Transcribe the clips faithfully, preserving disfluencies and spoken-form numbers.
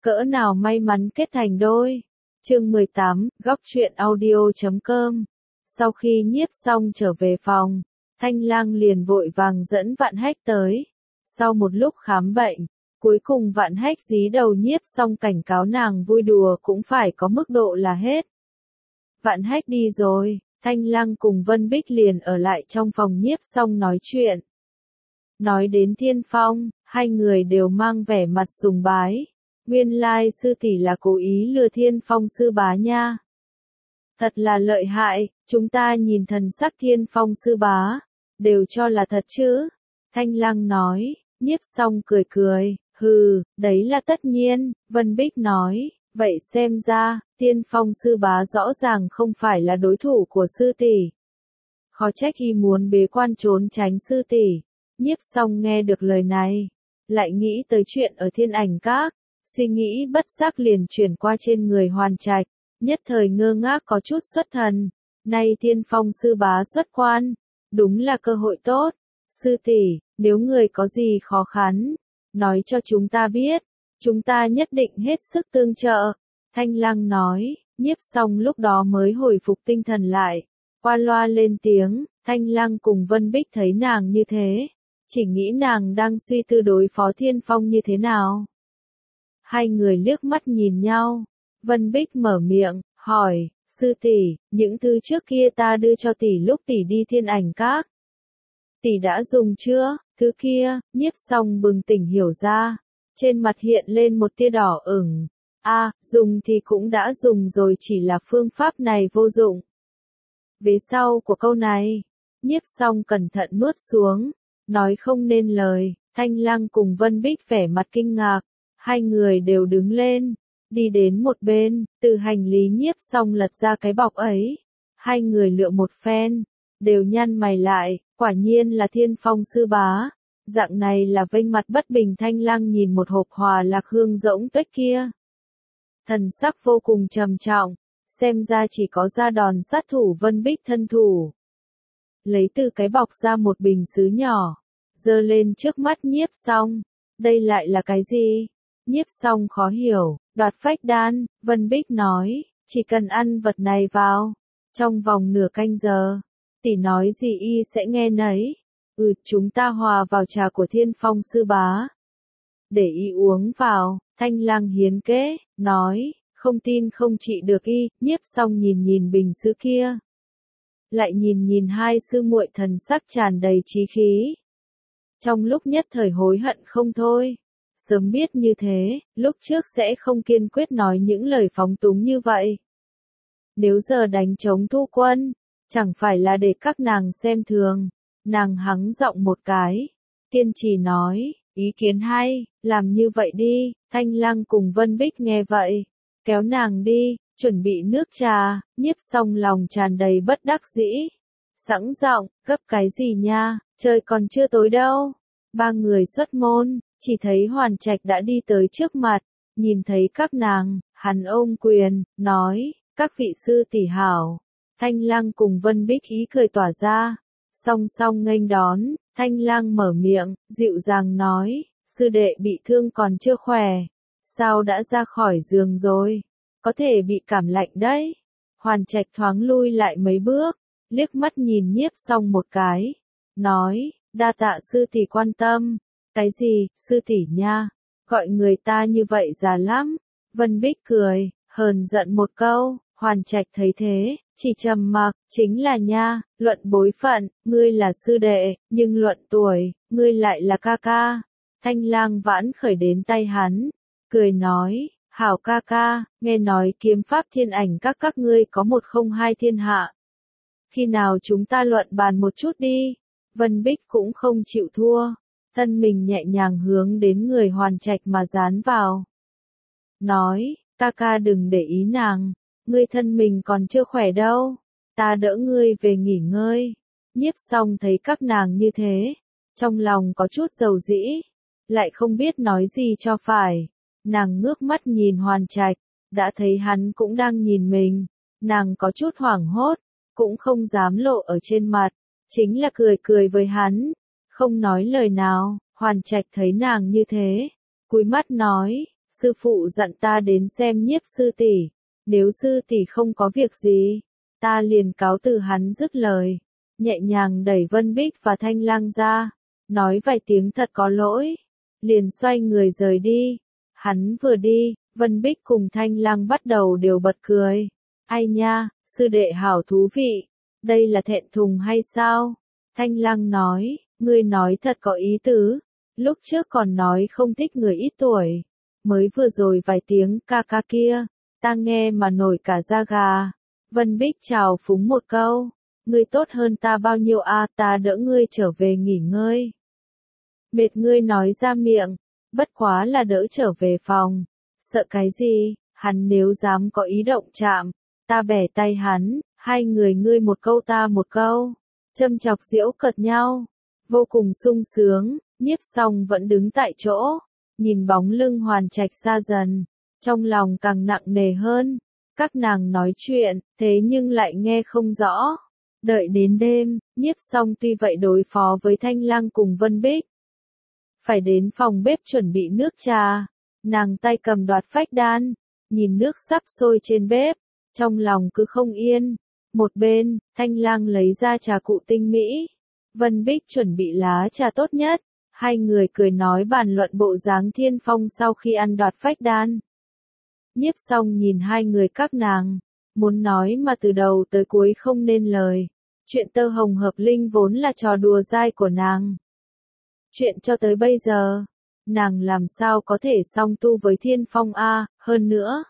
cỡ nào may mắn kết thành đôi. Chương mười tám, góc truyện audio chấm com. Sau khi nhiếp xong trở về phòng, Thanh Lang liền vội vàng dẫn Vạn Hách tới. Sau một lúc khám bệnh, cuối cùng Vạn Hách dí đầu nhiếp xong cảnh cáo nàng vui đùa cũng phải có mức độ là hết. Vạn Hách đi rồi, Thanh Lang cùng Vân Bích liền ở lại trong phòng nhiếp xong nói chuyện. Nói đến Thiên Phong, hai người đều mang vẻ mặt sùng bái. Nguyên lai sư tỷ là cố ý lừa Thiên Phong sư bá nha. Thật là lợi hại, chúng ta nhìn thần sắc Thiên Phong sư bá, đều cho là thật chứ. Thanh Lang nói, nhiếp xong cười cười, hừ, đấy là tất nhiên. Vân Bích nói, vậy xem ra, Thiên Phong sư bá rõ ràng không phải là đối thủ của sư tỷ. Khó trách y muốn bế quan trốn tránh sư tỷ. Nhiếp xong nghe được lời này, lại nghĩ tới chuyện ở Thiên Ảnh Các, suy nghĩ bất giác liền chuyển qua trên người Hoàn Trạch, nhất thời ngơ ngác có chút xuất thần. Nay Thiên Phong sư bá xuất quan, đúng là cơ hội tốt. Sư tỷ, nếu người có gì khó khăn, nói cho chúng ta biết, chúng ta nhất định hết sức tương trợ. Thanh Lang nói, nhiếp xong lúc đó mới hồi phục tinh thần lại, qua loa lên tiếng. Thanh Lang cùng Vân Bích thấy nàng như thế, chỉ nghĩ nàng đang suy tư đối phó Thiên Phong như thế nào. Hai người liếc mắt nhìn nhau, Vân Bích mở miệng, hỏi, sư tỷ, những thứ trước kia ta đưa cho tỷ lúc tỷ đi Thiên Ảnh Các, tỷ đã dùng chưa? Thứ kia, nhiếp xong bừng tỉnh hiểu ra, trên mặt hiện lên một tia đỏ ửng. A, à, dùng thì cũng đã dùng rồi, chỉ là phương pháp này vô dụng. Vế sau của câu này, nhiếp xong cẩn thận nuốt xuống, nói không nên lời. Thanh Lang cùng Vân Bích vẻ mặt kinh ngạc, hai người đều đứng lên, đi đến một bên, từ hành lý nhiếp xong lật ra cái bọc ấy. Hai người lựa một phen, đều nhăn mày lại, quả nhiên là Thiên Phong sư bá. Dạng này là vênh mặt bất bình. Thanh Lang nhìn một hộp Hòa Lạc hương rỗng tuếch kia, thần sắc vô cùng trầm trọng, xem ra chỉ có ra đòn sát thủ. Vân Bích thân thủ, lấy từ cái bọc ra một bình sứ nhỏ, giơ lên trước mắt nhiếp xong. Đây lại là cái gì? Nhiếp xong khó hiểu, đoạt phách đan. Vân Bích nói, chỉ cần ăn vật này vào, trong vòng nửa canh giờ, tỷ nói gì y sẽ nghe nấy. Ừ, chúng ta hòa vào trà của Thiên Phong sư bá, để y uống vào. Thanh Lang hiến kế, nói, không tin không trị được y. Nhiếp xong nhìn nhìn bình sứ kia, lại nhìn nhìn hai sư muội thần sắc tràn đầy chí khí, trong lúc nhất thời hối hận không thôi. Sớm biết như thế, lúc trước sẽ không kiên quyết nói những lời phóng túng như vậy. Nếu giờ đánh chống thu quân, chẳng phải là để các nàng xem thường. Nàng hắng giọng một cái, kiên trì nói, ý kiến hay, làm như vậy đi. Thanh Lang cùng Vân Bích nghe vậy, kéo nàng đi, chuẩn bị nước trà. Nhiếp xong lòng tràn đầy bất đắc dĩ, sẵn giọng, gấp cái gì nha, trời còn chưa tối đâu. Ba người xuất môn, chỉ thấy Hoàn Trạch đã đi tới trước mặt, nhìn thấy các nàng, hắn ôm quyền, nói, các vị sư tỷ hảo. Thanh Lang cùng Vân Bích ý cười tỏa ra, song song nghênh đón. Thanh Lang mở miệng, dịu dàng nói, sư đệ bị thương còn chưa khỏe, sao đã ra khỏi giường rồi, có thể bị cảm lạnh đấy. Hoàn Trạch thoáng lui lại mấy bước, liếc mắt nhìn nhiếp xong một cái, nói, đa tạ sư tỷ quan tâm. Cái gì, sư tỷ nha, gọi người ta như vậy già lắm. Vân Bích cười, hờn giận một câu. Hoàn Trạch thấy thế, chỉ trầm mặc, chính là nha, luận bối phận, ngươi là sư đệ, nhưng luận tuổi, ngươi lại là ca ca. Thanh Lang vãn khởi đến tay hắn, cười nói, hảo ca ca, nghe nói kiếm pháp Thiên Ảnh Các các ngươi có một không hai thiên hạ. Khi nào chúng ta luận bàn một chút đi. Vân Bích cũng không chịu thua, thân mình nhẹ nhàng hướng đến người Hoàn Trạch mà dán vào. Nói, ca ca đừng để ý nàng, ngươi thân mình còn chưa khỏe đâu, ta đỡ ngươi về nghỉ ngơi. Nhiếp xong thấy các nàng như thế, trong lòng có chút dầu dĩ, lại không biết nói gì cho phải. Nàng ngước mắt nhìn Hoàn Trạch, đã thấy hắn cũng đang nhìn mình, nàng có chút hoảng hốt, cũng không dám lộ ở trên mặt, chính là cười cười với hắn, không nói lời nào. Hoàn Trạch thấy nàng như thế, cúi mắt nói, sư phụ dặn ta đến xem Nhiếp sư tỷ, nếu sư tỷ không có việc gì, ta liền cáo từ. Hắn dứt lời, nhẹ nhàng đẩy Vân Bích và Thanh Lang ra, nói vài tiếng thật có lỗi, liền xoay người rời đi. Hắn vừa đi, Vân Bích cùng Thanh Lang bắt đầu đều bật cười. Ai nha, sư đệ hảo thú vị, đây là thẹn thùng hay sao? Thanh Lang nói, ngươi nói thật có ý tứ, lúc trước còn nói không thích người ít tuổi, mới vừa rồi vài tiếng ca ca kia, ta nghe mà nổi cả da gà. Vân Bích chào phúng một câu, ngươi tốt hơn ta bao nhiêu a, ta đỡ ngươi trở về nghỉ ngơi. Mệt ngươi nói ra miệng, bất quá là đỡ trở về phòng, sợ cái gì, hắn nếu dám có ý động chạm, ta bẻ tay hắn, hai người ngươi một câu ta một câu, châm chọc giễu cợt nhau, vô cùng sung sướng. Nhiếp Song vẫn đứng tại chỗ, nhìn bóng lưng Hoàn Trạch xa dần, trong lòng càng nặng nề hơn. Các nàng nói chuyện, thế nhưng lại nghe không rõ. Đợi đến đêm, Nhiếp Song tuy vậy đối phó với Thanh Lang cùng Vân Bích, phải đến phòng bếp chuẩn bị nước trà. Nàng tay cầm đoạt phách đan, nhìn nước sắp sôi trên bếp, trong lòng cứ không yên. Một bên, Thanh Lang lấy ra trà cụ tinh mỹ, Vân Bích chuẩn bị lá trà tốt nhất. Hai người cười nói bàn luận bộ dáng thiên phong sau khi ăn đoạt phách đan. Nhiếp Song nhìn hai người các nàng, muốn nói mà từ đầu tới cuối không nên lời. Chuyện tơ hồng hợp linh vốn là trò đùa dai của nàng. Chuyện cho tới bây giờ, nàng làm sao có thể song tu với thiên phong a, hơn nữa.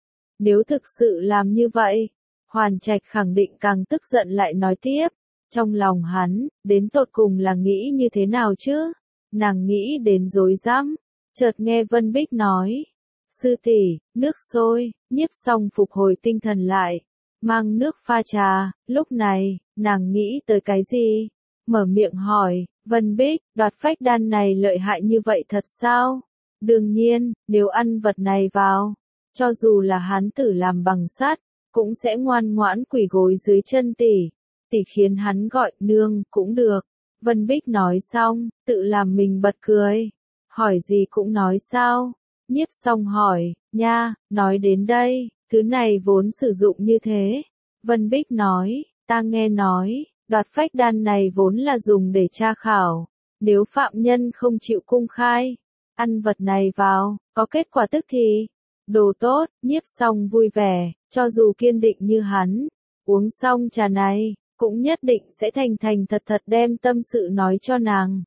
Nếu thực sự làm như vậy, Hoàn Trạch khẳng định càng tức giận lại nói tiếp. Trong lòng hắn, đến tột cùng là nghĩ như thế nào chứ? Nàng nghĩ đến rối rắm, chợt nghe Vân Bích nói. Sư tỷ, nước sôi. Nhiếp Song phục hồi tinh thần lại, mang nước pha trà. Lúc này, nàng nghĩ tới cái gì? Mở miệng hỏi, Vân Bích, đoạt phách đan này lợi hại như vậy thật sao? Đương nhiên, nếu ăn vật này vào, cho dù là hán tử làm bằng sắt, cũng sẽ ngoan ngoãn quỳ gối dưới chân tỷ. Tỷ khiến hắn gọi nương cũng được. Vân Bích nói xong, tự làm mình bật cười. Hỏi gì cũng nói sao? Nhiếp Song hỏi, nha, nói đến đây, thứ này vốn sử dụng như thế. Vân Bích nói, ta nghe nói, đoạt phách đan này vốn là dùng để tra khảo. Nếu phạm nhân không chịu cung khai, ăn vật này vào, có kết quả tức thì. Đồ tốt. Nhiếp Song vui vẻ, cho dù kiên định như hắn, uống xong trà này, cũng nhất định sẽ thành thành thật thật đem tâm sự nói cho nàng.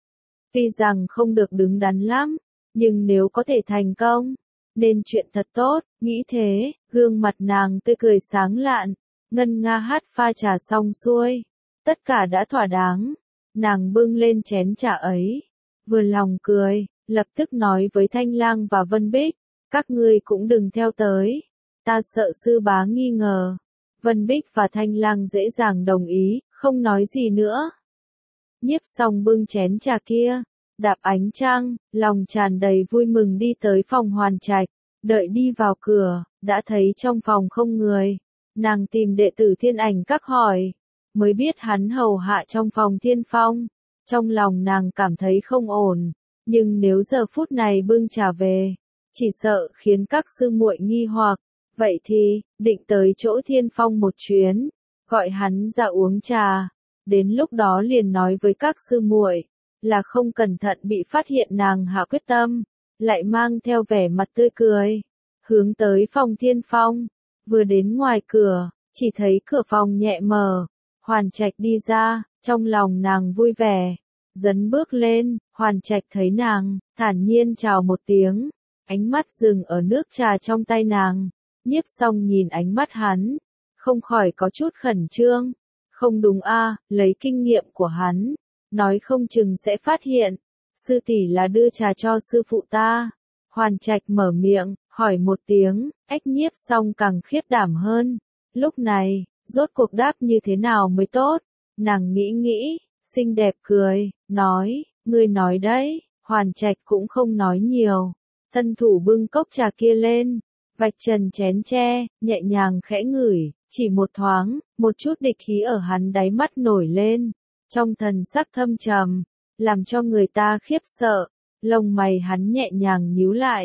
Tuy rằng không được đứng đắn lắm, nhưng nếu có thể thành công, nên chuyện thật tốt. Nghĩ thế, gương mặt nàng tươi cười sáng lạn, ngân nga hát pha trà xong xuôi, tất cả đã thỏa đáng. Nàng bưng lên chén trà ấy, vừa lòng cười, lập tức nói với Thanh Lang và Vân Bích, các ngươi cũng đừng theo tới, ta sợ sư bá nghi ngờ. Vân Bích và Thanh Lang dễ dàng đồng ý, không nói gì nữa. Nhiếp Song bưng chén trà kia, đạp ánh trăng, lòng tràn đầy vui mừng đi tới phòng Hoàn Trạch. Đợi đi vào cửa, đã thấy trong phòng không người. Nàng tìm đệ tử Thiên Ảnh Các hỏi, mới biết hắn hầu hạ trong phòng Thiên Phong. Trong lòng nàng cảm thấy không ổn, nhưng nếu giờ phút này bưng trà về, chỉ sợ khiến các sư muội nghi hoặc. Vậy thì, định tới chỗ Thiên Phong một chuyến, gọi hắn ra uống trà. Đến lúc đó liền nói với các sư muội, là không cẩn thận bị phát hiện nàng hạ quyết tâm, lại mang theo vẻ mặt tươi cười, hướng tới phòng Thiên Phong. Vừa đến ngoài cửa, chỉ thấy cửa phòng nhẹ mở, Hoàn Trạch đi ra, trong lòng nàng vui vẻ, dấn bước lên. Hoàn Trạch thấy nàng, thản nhiên chào một tiếng, ánh mắt dừng ở nước trà trong tay nàng. Nhiếp Song nhìn ánh mắt hắn, không khỏi có chút khẩn trương. Không đúng a, lấy kinh nghiệm của hắn, nói không chừng sẽ phát hiện, sư tỷ là đưa trà cho sư phụ ta. Hoàn Trạch mở miệng, hỏi một tiếng, ách. Nhiếp Song càng khiếp đảm hơn. Lúc này, rốt cuộc đáp như thế nào mới tốt? Nàng nghĩ nghĩ, xinh đẹp cười, nói, ngươi nói đấy. Hoàn Trạch cũng không nói nhiều, thân thủ bưng cốc trà kia lên, vạch trần chén tre, nhẹ nhàng khẽ ngửi, chỉ một thoáng, một chút địch khí ở hắn đáy mắt nổi lên, trong thần sắc thâm trầm, làm cho người ta khiếp sợ. Lông mày hắn nhẹ nhàng nhíu lại,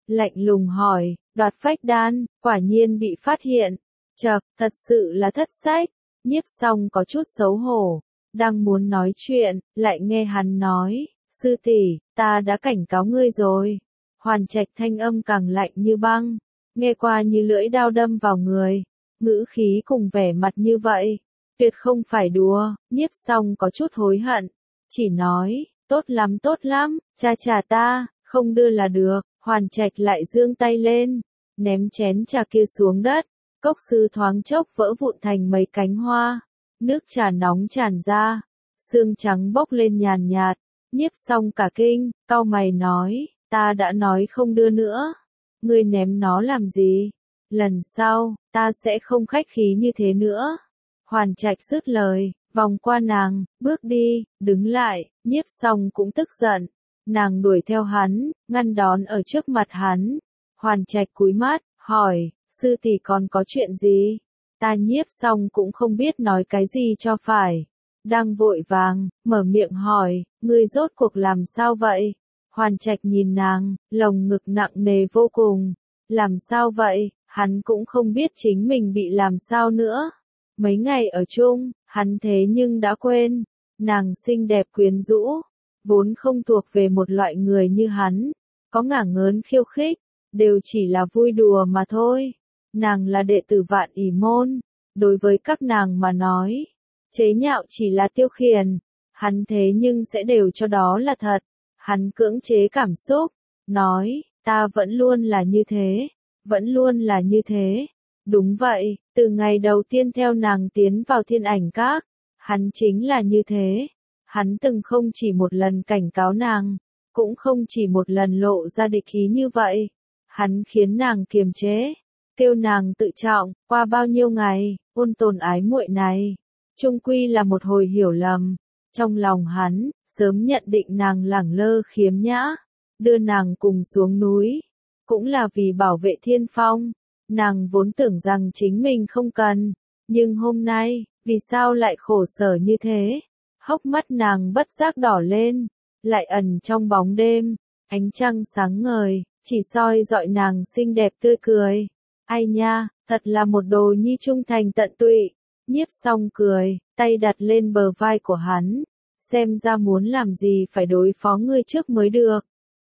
lạnh lùng hỏi, đoạt phách đan, quả nhiên bị phát hiện. Chậc, thật sự là thất sách. Nhiếp Song có chút xấu hổ, đang muốn nói chuyện, lại nghe hắn nói, sư tỷ, ta đã cảnh cáo ngươi rồi. Hoàn Trạch thanh âm càng lạnh như băng, nghe qua như lưỡi dao đâm vào người, ngữ khí cùng vẻ mặt như vậy, tuyệt không phải đùa. Nhiếp Song có chút hối hận, chỉ nói, tốt lắm tốt lắm, cha trà ta, không đưa là được. Hoàn Trạch lại giương tay lên, ném chén trà kia xuống đất, cốc sư thoáng chốc vỡ vụn thành mấy cánh hoa, nước trà nóng tràn ra, sương trắng bốc lên nhàn nhạt. Nhiếp Song cả kinh, cau mày nói, ta đã nói không đưa nữa, ngươi ném nó làm gì? Lần sau, ta sẽ không khách khí như thế nữa. Hoàn Trạch dứt lời, vòng qua nàng, bước đi, đứng lại. Nhiếp Song cũng tức giận, nàng đuổi theo hắn, ngăn đón ở trước mặt hắn. Hoàn Trạch cúi mắt, hỏi, sư tỷ còn có chuyện gì? Ta Nhiếp Song cũng không biết nói cái gì cho phải, đang vội vàng, mở miệng hỏi, ngươi rốt cuộc làm sao vậy? Hoàn Trạch nhìn nàng, lồng ngực nặng nề vô cùng. Làm sao vậy? Hắn cũng không biết chính mình bị làm sao nữa. Mấy ngày ở chung, hắn thế nhưng đã quên. Nàng xinh đẹp quyến rũ, vốn không thuộc về một loại người như hắn. Có ngả ngớn khiêu khích, đều chỉ là vui đùa mà thôi. Nàng là đệ tử Vạn Ỷ môn, đối với các nàng mà nói, chế nhạo chỉ là tiêu khiển. Hắn thế nhưng sẽ đều cho đó là thật. Hắn cưỡng chế cảm xúc, nói, ta vẫn luôn là như thế, vẫn luôn là như thế. Đúng vậy, từ ngày đầu tiên theo nàng tiến vào Thiên Ảnh Các, hắn chính là như thế. Hắn từng không chỉ một lần cảnh cáo nàng, cũng không chỉ một lần lộ ra địch ý như vậy. Hắn khiến nàng kiềm chế, kêu nàng tự trọng. Qua bao nhiêu ngày, ôn tồn ái muội này, chung quy là một hồi hiểu lầm. Trong lòng hắn, sớm nhận định nàng lẳng lơ khiếm nhã, đưa nàng cùng xuống núi, cũng là vì bảo vệ Thiên Phong. Nàng vốn tưởng rằng chính mình không cần, nhưng hôm nay, vì sao lại khổ sở như thế? Hốc mắt nàng bất giác đỏ lên, lại ẩn trong bóng đêm, ánh trăng sáng ngời, chỉ soi dọi nàng xinh đẹp tươi cười. Ai nha, thật là một đồ nhi trung thành tận tụy. Nhiếp Song cười, tay đặt lên bờ vai của hắn, xem ra muốn làm gì phải đối phó ngươi trước mới được.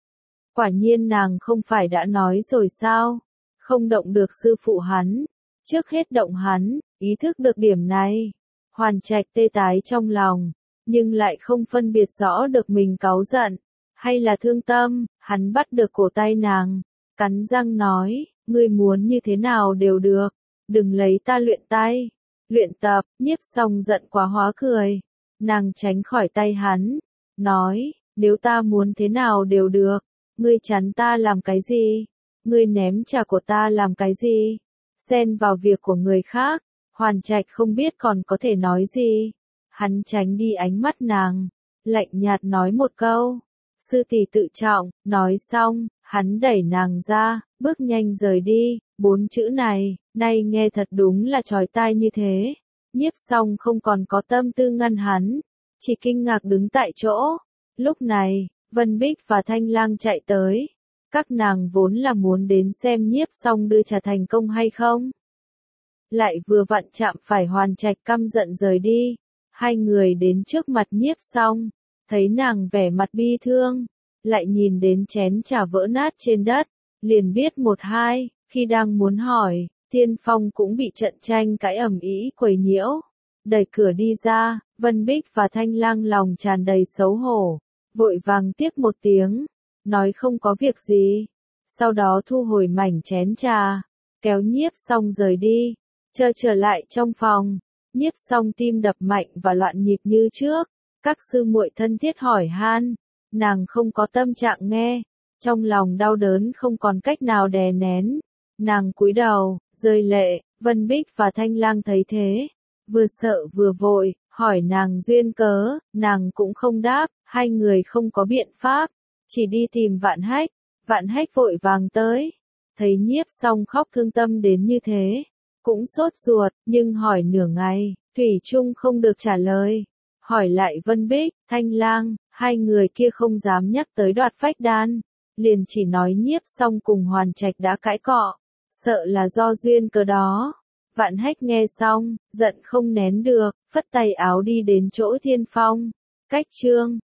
Quả nhiên nàng không phải đã nói rồi sao, không động được sư phụ hắn, trước hết động hắn. Ý thức được điểm này, Hoàn Trạch tê tái trong lòng, nhưng lại không phân biệt rõ được mình cáu giận, hay là thương tâm. Hắn bắt được cổ tay nàng, cắn răng nói, ngươi muốn như thế nào đều được, đừng lấy ta luyện tay. Luyện tập. Nhiếp Song giận quá hóa cười, nàng tránh khỏi tay hắn, nói, nếu ta muốn thế nào đều được, ngươi chắn ta làm cái gì? Ngươi ném trà của ta làm cái gì? Xen vào việc của người khác. Hoàn Trạch không biết còn có thể nói gì. Hắn tránh đi ánh mắt nàng, lạnh nhạt nói một câu, sư tỷ tự trọng. Nói xong, hắn đẩy nàng ra, bước nhanh rời đi. Bốn chữ này, nay nghe thật đúng là chói tai như thế. Nhiếp Song không còn có tâm tư ngăn hắn, chỉ kinh ngạc đứng tại chỗ. Lúc này, Vân Bích và Thanh Lang chạy tới. Các nàng vốn là muốn đến xem Nhiếp Song đưa trà thành công hay không. Lại vừa vặn chạm phải Hoàn Trạch căm giận rời đi. Hai người đến trước mặt Nhiếp Song, thấy nàng vẻ mặt bi thương, lại nhìn đến chén trà vỡ nát trên đất, liền biết một hai. Khi đang muốn hỏi, Thiên Phong cũng bị trận tranh cãi ầm ĩ quấy nhiễu. Đẩy cửa đi ra, Vân Bích và Thanh Lang lòng tràn đầy xấu hổ, vội vàng tiếp một tiếng, nói không có việc gì. Sau đó thu hồi mảnh chén trà, kéo Nhiếp Song rời đi. Chờ trở lại trong phòng, Nhiếp Song tim đập mạnh và loạn nhịp như trước. Các sư muội thân thiết hỏi han, nàng không có tâm trạng nghe, trong lòng đau đớn không còn cách nào đè nén. Nàng cúi đầu, rơi lệ. Vân Bích và Thanh Lang thấy thế, vừa sợ vừa vội, hỏi nàng duyên cớ. Nàng cũng không đáp, hai người không có biện pháp, chỉ đi tìm Vạn Hách. Vạn Hách vội vàng tới, thấy Nhiếp Song khóc thương tâm đến như thế, cũng sốt ruột, nhưng hỏi nửa ngày, thủy chung không được trả lời. Hỏi lại Vân Bích, Thanh Lang, hai người kia không dám nhắc tới đoạt phách đan, liền chỉ nói Nhiếp Song cùng Hoàn Trạch đã cãi cọ, sợ là do duyên cớ đó. Vạn Hách nghe xong, giận không nén được, phất tay áo đi đến chỗ Thiên Phong. Cách Trương